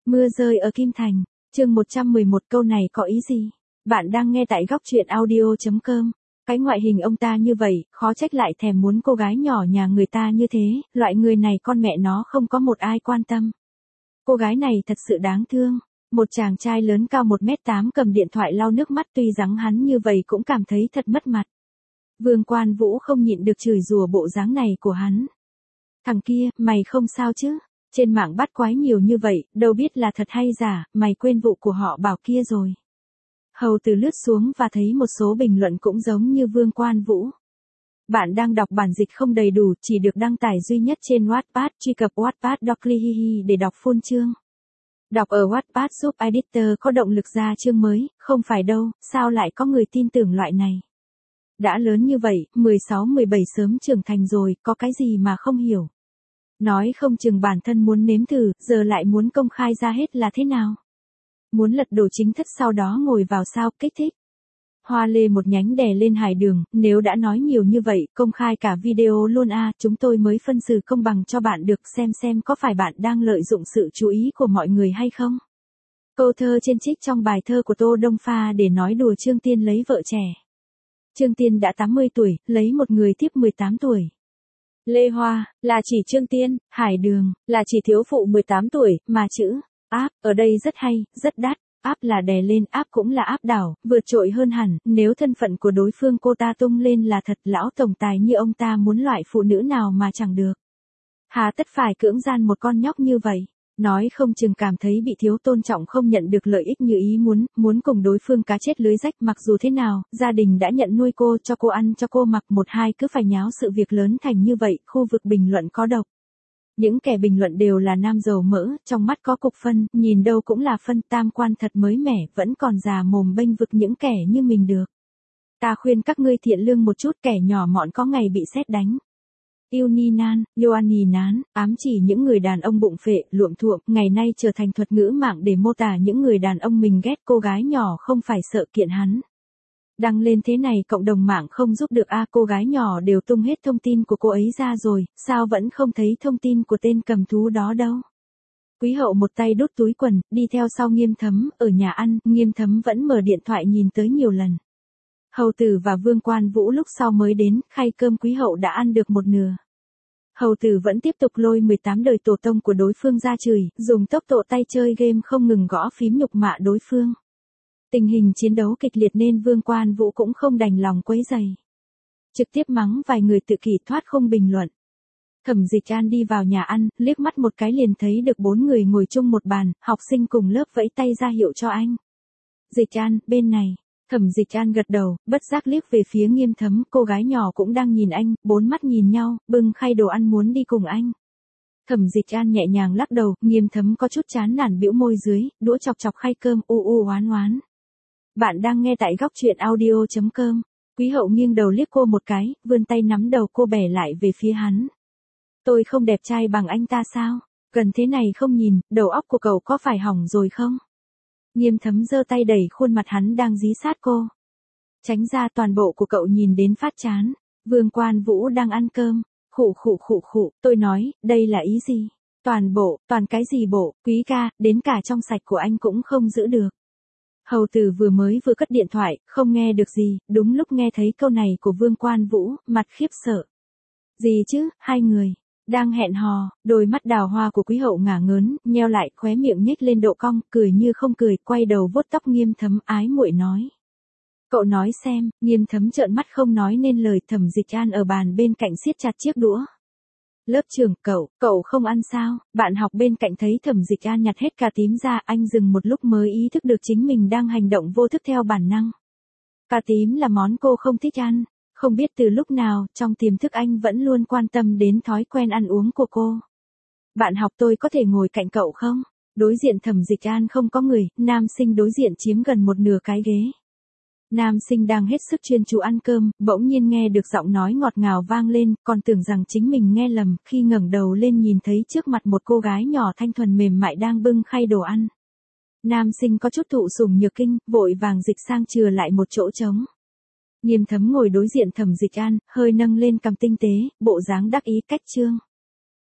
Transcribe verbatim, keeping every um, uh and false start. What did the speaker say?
Mưa rơi ở Kim Thành, chương một trăm mười một câu này có ý gì? Bạn đang nghe tại góc truyện audio chấm com. Cái ngoại hình ông ta như vậy, khó trách lại thèm muốn cô gái nhỏ nhà người ta như thế, loại người này con mẹ nó không có một ai quan tâm. Cô gái này thật sự đáng thương. Một chàng trai lớn cao một mét tám cầm điện thoại lau nước mắt tuy rằng hắn như vậy cũng cảm thấy thật mất mặt. Vương Quan Vũ không nhịn được chửi rủa bộ dáng này của hắn. Thằng kia, mày không sao chứ? Trên mạng bắt quái nhiều như vậy, đâu biết là thật hay giả, mày quên vụ của họ Bảo kia rồi. Hầu Từ lướt xuống và thấy một số bình luận cũng giống như Vương Quan Vũ. Bạn đang đọc bản dịch không đầy đủ, chỉ được đăng tải duy nhất trên Wattpad, truy cập Wattpad Doclihihi để đọc full chương. Đọc ở Wattpad giúp editor có động lực ra chương mới, không phải đâu, sao lại có người tin tưởng loại này. Đã lớn như vậy, mười sáu mười bảy sớm trưởng thành rồi, có cái gì mà không hiểu. Nói không chừng bản thân muốn nếm thử, giờ lại muốn công khai ra hết là thế nào. Muốn lật đổ chính thất sau đó ngồi vào sao, kích thích. Hoa lê một nhánh đè lên Hải Đường, nếu đã nói nhiều như vậy, công khai cả video luôn a, à, chúng tôi mới phân xử công bằng cho bạn được xem xem có phải bạn đang lợi dụng sự chú ý của mọi người hay không. Câu thơ trên trích trong bài thơ của Tô Đông Pha để nói đùa Trương Tiên lấy vợ trẻ. Trương Tiên đã tám mươi tuổi, lấy một người tiếp mười tám tuổi. Lê Hoa, là chỉ Trương Tiên, Hải Đường, là chỉ thiếu phụ mười tám tuổi, mà chữ, áp, ở đây rất hay, rất đắt. Áp là đè lên, áp cũng là áp đảo, vượt trội hơn hẳn, nếu thân phận của đối phương cô ta tung lên là thật, lão tổng tài như ông ta muốn loại phụ nữ nào mà chẳng được. Hà tất phải cưỡng gian một con nhóc như vậy, nói không chừng cảm thấy bị thiếu tôn trọng không nhận được lợi ích như ý muốn, muốn cùng đối phương cá chết lưới rách mặc dù thế nào, gia đình đã nhận nuôi cô cho cô ăn cho cô mặc một hai cứ phải nháo sự việc lớn thành như vậy, khu vực bình luận có độc. Những kẻ bình luận đều là nam dầu mỡ, trong mắt có cục phân, nhìn đâu cũng là phân, tam quan thật mới mẻ, vẫn còn già mồm bênh vực những kẻ như mình được. Ta khuyên các ngươi thiện lương một chút, kẻ nhỏ mọn có ngày bị sét đánh. Yêu ni nan, Yoani nán, ám chỉ những người đàn ông bụng phệ, luộm thuộm, ngày nay trở thành thuật ngữ mạng để mô tả những người đàn ông mình ghét. Cô gái nhỏ không phải sợ kiện hắn. Đăng lên thế này cộng đồng mạng không giúp được a, à, cô gái nhỏ đều tung hết thông tin của cô ấy ra rồi, sao vẫn không thấy thông tin của tên cầm thú đó đâu. Quý hậu một tay đút túi quần, đi theo sau Nghiêm Thấm, ở nhà ăn, Nghiêm Thấm vẫn mở điện thoại nhìn tới nhiều lần. Hầu Tử và Vương Quan Vũ lúc sau mới đến, khay cơm quý hậu đã ăn được một nửa. Hầu Tử vẫn tiếp tục lôi mười tám đời tổ tông của đối phương ra chửi, dùng tốc độ tay chơi game không ngừng gõ phím nhục mạ đối phương. Tình hình chiến đấu kịch liệt nên Vương Quan Vũ cũng không đành lòng quấy rầy. Trực tiếp mắng vài người tự kỷ thoát không bình luận. Thẩm Dịch An đi vào nhà ăn, liếc mắt một cái liền thấy được bốn người ngồi chung một bàn, học sinh cùng lớp vẫy tay ra hiệu cho anh. Dịch An, bên này. Thẩm Dịch An gật đầu, bất giác liếc về phía Nghiêm Thấm, cô gái nhỏ cũng đang nhìn anh, bốn mắt nhìn nhau, bưng khay đồ ăn muốn đi cùng anh. Thẩm Dịch An nhẹ nhàng lắc đầu, Nghiêm Thấm có chút chán nản bĩu môi dưới, đũa chọc chọc khay cơm, u u oán oán. Bạn đang nghe tại góc truyện audio chấm com. Quý hậu nghiêng đầu liếc cô một cái, vươn tay nắm đầu cô bẻ lại về phía hắn. Tôi không đẹp trai bằng anh ta sao? Gần thế này không nhìn, đầu óc của cậu có phải hỏng rồi không? Nghiêm Thấm giơ tay đẩy khuôn mặt hắn đang dí sát cô. Tránh ra, toàn bộ của cậu nhìn đến phát chán. Vương Quan Vũ đang ăn cơm. Khụ khụ khụ khụ, tôi nói, đây là ý gì? Toàn bộ, toàn cái gì bộ, quý ca, đến cả trong sạch của anh cũng không giữ được. Hầu Tử vừa mới vừa cất điện thoại, không nghe được gì, đúng lúc nghe thấy câu này của Vương Quan Vũ, mặt khiếp sợ. Gì chứ, hai người, đang hẹn hò, đôi mắt đào hoa của quý hậu ngả ngớn, nheo lại, khóe miệng nhếch lên độ cong, cười như không cười, quay đầu vuốt tóc Nghiêm Thấm ái muội nói. Cậu nói xem, Nghiêm Thấm trợn mắt không nói nên lời. Thẩm Dịch An ở bàn bên cạnh siết chặt chiếc đũa. Lớp trưởng, cậu, cậu không ăn sao? Bạn học bên cạnh thấy Thẩm Dịch An nhặt hết cà tím ra, anh dừng một lúc mới ý thức được chính mình đang hành động vô thức theo bản năng. Cà tím là món cô không thích ăn, không biết từ lúc nào, trong tiềm thức anh vẫn luôn quan tâm đến thói quen ăn uống của cô. Bạn học tôi có thể ngồi cạnh cậu không? Đối diện Thẩm Dịch An không có người, nam sinh đối diện chiếm gần một nửa cái ghế. Nam sinh đang hết sức chuyên chú ăn cơm, bỗng nhiên nghe được giọng nói ngọt ngào vang lên, còn tưởng rằng chính mình nghe lầm, khi ngẩng đầu lên nhìn thấy trước mặt một cô gái nhỏ thanh thuần mềm mại đang bưng khay đồ ăn. Nam sinh có chút thụ sủng nhược kinh, vội vàng dịch sang chừa lại một chỗ trống. Nghiêm Thấm ngồi đối diện Thẩm Dịch An, hơi nâng lên cằm tinh tế, bộ dáng đắc ý cách trương.